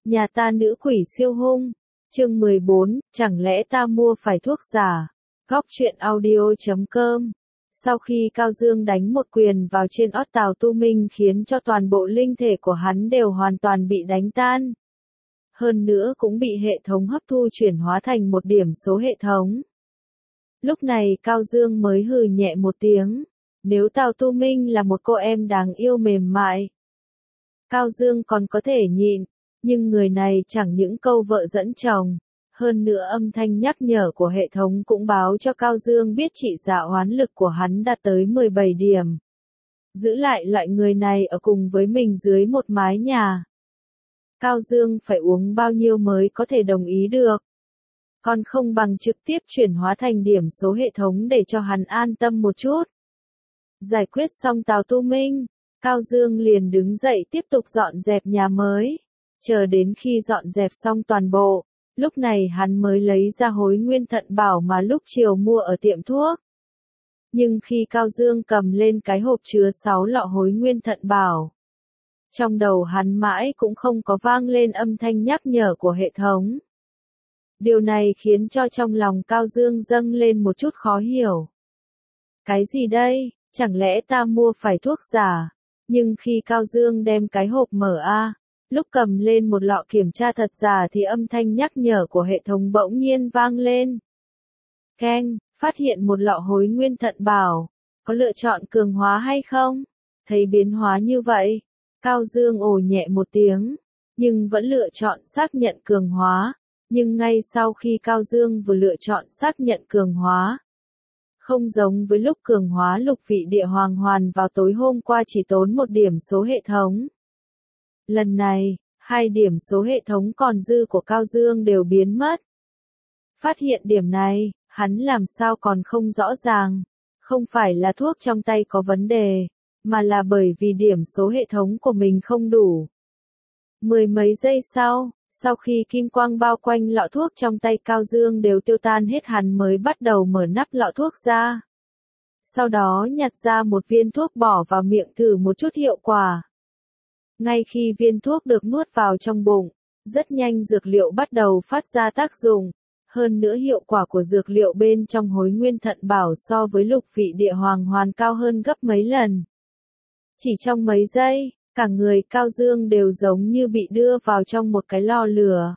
Nhà ta nữ quỷ siêu hung. Chương 14, chẳng lẽ ta mua phải thuốc giả? Góc truyện audio.com. Sau khi Cao Dương đánh một quyền vào trên ót Tào Tu Minh khiến cho toàn bộ linh thể của hắn đều hoàn toàn bị đánh tan. Hơn nữa cũng bị hệ thống hấp thu chuyển hóa thành một điểm số hệ thống. Lúc này Cao Dương mới hừ nhẹ một tiếng. Nếu Tào Tu Minh là một cô em đáng yêu mềm mại, Cao Dương còn có thể nhịn, nhưng người này chẳng những câu vợ dẫn chồng, hơn nữa âm thanh nhắc nhở của hệ thống cũng báo cho Cao Dương biết trị giá oán lực của hắn đạt tới 17 điểm. Giữ lại loại người này ở cùng với mình dưới một mái nhà, Cao Dương phải uống bao nhiêu mới có thể đồng ý được. Còn không bằng trực tiếp chuyển hóa thành điểm số hệ thống để cho hắn an tâm một chút. Giải quyết xong Tào Tu Minh, Cao Dương liền đứng dậy tiếp tục dọn dẹp nhà mới. Chờ đến khi dọn dẹp xong toàn bộ, lúc này hắn mới lấy ra hối nguyên thận bảo mà lúc chiều mua ở tiệm thuốc. Nhưng khi Cao Dương cầm lên cái hộp chứa 6 lọ hối nguyên thận bảo, trong đầu hắn mãi cũng không có vang lên âm thanh nhắc nhở của hệ thống. Điều này khiến cho trong lòng Cao Dương dâng lên một chút khó hiểu. Cái gì đây? Chẳng lẽ ta mua phải thuốc giả? Nhưng khi Cao Dương đem cái hộp mở lúc cầm lên một lọ kiểm tra thật giả thì âm thanh nhắc nhở của hệ thống bỗng nhiên vang lên. Keng, phát hiện một lọ hối nguyên thận bảo, có lựa chọn cường hóa hay không? Thấy biến hóa như vậy, Cao Dương ồ nhẹ một tiếng, nhưng vẫn lựa chọn xác nhận cường hóa. Nhưng ngay sau khi Cao Dương vừa lựa chọn xác nhận cường hóa, không giống với lúc cường hóa lục vị địa hoàng hoàn vào tối hôm qua chỉ tốn một điểm số hệ thống. Lần này, 2 điểm số hệ thống còn dư của Cao Dương đều biến mất. Phát hiện điểm này, hắn làm sao còn không rõ ràng. Không phải là thuốc trong tay có vấn đề, mà là bởi vì điểm số hệ thống của mình không đủ. 10 mấy giây sau khi kim quang bao quanh lọ thuốc trong tay Cao Dương đều tiêu tan hết hắn mới bắt đầu mở nắp lọ thuốc ra. Sau đó nhặt ra một viên thuốc bỏ vào miệng thử một chút hiệu quả. Ngay khi viên thuốc được nuốt vào trong bụng, rất nhanh dược liệu bắt đầu phát ra tác dụng. Hơn nữa hiệu quả của dược liệu bên trong hối nguyên thận bảo so với lục vị địa hoàng hoàn cao hơn gấp mấy lần. Chỉ trong mấy giây, cả người Cao Dương đều giống như bị đưa vào trong một cái lò lửa.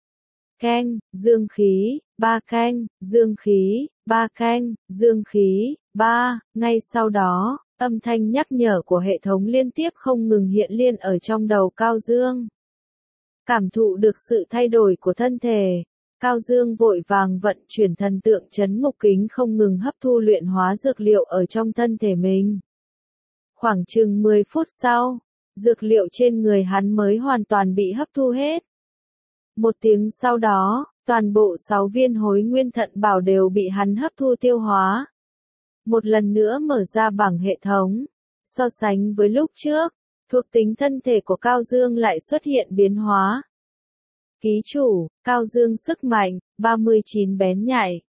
Keng, dương khí, 3 keng, dương khí, 3 keng, dương khí, 3, ngay sau đó, âm thanh nhắc nhở của hệ thống liên tiếp không ngừng hiện lên ở trong đầu Cao Dương. Cảm thụ được sự thay đổi của thân thể, Cao Dương vội vàng vận chuyển thần tượng trấn ngục kính không ngừng hấp thu luyện hóa dược liệu ở trong thân thể mình. Khoảng chừng 10 phút sau, dược liệu trên người hắn mới hoàn toàn bị hấp thu hết. Một tiếng sau đó, toàn bộ 6 viên hối nguyên thận bảo đều bị hắn hấp thu tiêu hóa. Một lần nữa mở ra bảng hệ thống. So sánh với lúc trước, thuộc tính thân thể của Cao Dương lại xuất hiện biến hóa. Ký chủ, Cao Dương sức mạnh, 39 bén nhạy,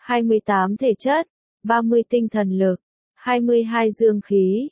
28 thể chất, 30 tinh thần lực, 22 dương khí,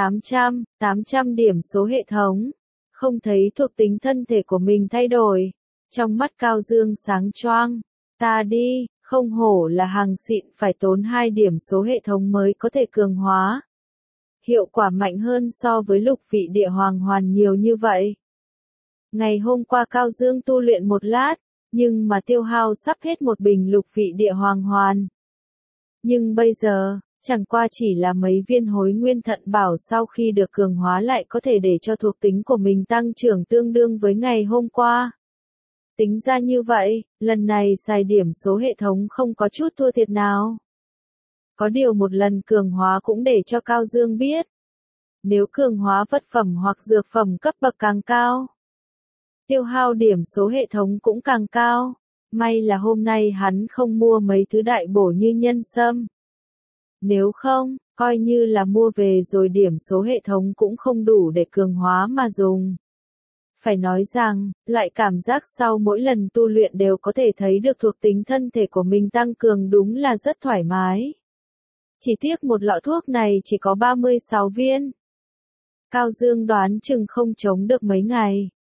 800 điểm số hệ thống. Không thấy thuộc tính thân thể của mình thay đổi. Trong mắt Cao Dương sáng choang. Ta đi, không hổ là hàng xịn phải tốn 2 điểm số hệ thống mới có thể cường hóa. Hiệu quả mạnh hơn so với lục vị địa hoàng hoàn nhiều như vậy. Ngày hôm qua Cao Dương tu luyện một lát, nhưng mà tiêu hao sắp hết một bình lục vị địa hoàng hoàn. Nhưng bây giờ, chẳng qua chỉ là mấy viên hối nguyên thận bảo sau khi được cường hóa lại có thể để cho thuộc tính của mình tăng trưởng tương đương với ngày hôm qua. Tính ra như vậy, lần này xài điểm số hệ thống không có chút thua thiệt nào. Có điều một lần cường hóa cũng để cho Cao Dương biết. Nếu cường hóa vật phẩm hoặc dược phẩm cấp bậc càng cao, tiêu hao điểm số hệ thống cũng càng cao. May là hôm nay hắn không mua mấy thứ đại bổ như nhân sâm. Nếu không, coi như là mua về rồi điểm số hệ thống cũng không đủ để cường hóa mà dùng. Phải nói rằng, loại cảm giác sau mỗi lần tu luyện đều có thể thấy được thuộc tính thân thể của mình tăng cường đúng là rất thoải mái. Chỉ tiếc một lọ thuốc này chỉ có 36 viên. Cao Dương đoán chừng không chống được mấy ngày.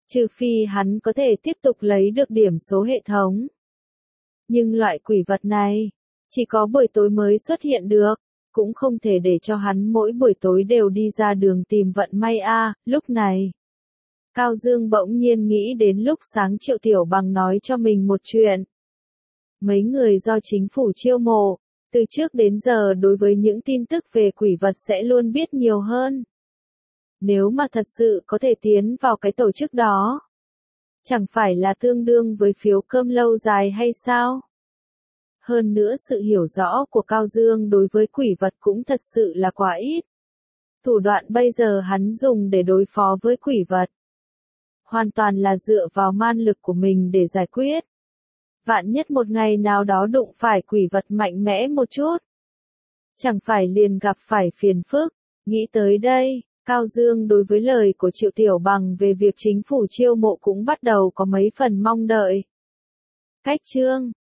trừ phi hắn có thể tiếp tục lấy được điểm số hệ thống. Nhưng loại quỷ vật này, chỉ có buổi tối mới xuất hiện được, cũng không thể để cho hắn mỗi buổi tối đều đi ra đường tìm vận may a. Lúc này, Cao Dương bỗng nhiên nghĩ đến lúc sáng Triệu Tiểu Bằng nói cho mình một chuyện. Mấy người do chính phủ chiêu mộ, từ trước đến giờ đối với những tin tức về quỷ vật sẽ luôn biết nhiều hơn. Nếu mà thật sự có thể tiến vào cái tổ chức đó, chẳng phải là tương đương với phiếu cơm lâu dài hay sao? Hơn nữa sự hiểu rõ của Cao Dương đối với quỷ vật cũng thật sự là quá ít. Thủ đoạn bây giờ hắn dùng để đối phó với quỷ vật, hoàn toàn là dựa vào man lực của mình để giải quyết. Vạn nhất một ngày nào đó đụng phải quỷ vật mạnh mẽ một chút, chẳng phải liền gặp phải phiền phức. Nghĩ tới đây, Cao Dương đối với lời của Triệu Tiểu Bằng về việc chính phủ chiêu mộ cũng bắt đầu có mấy phần mong đợi. Cách chương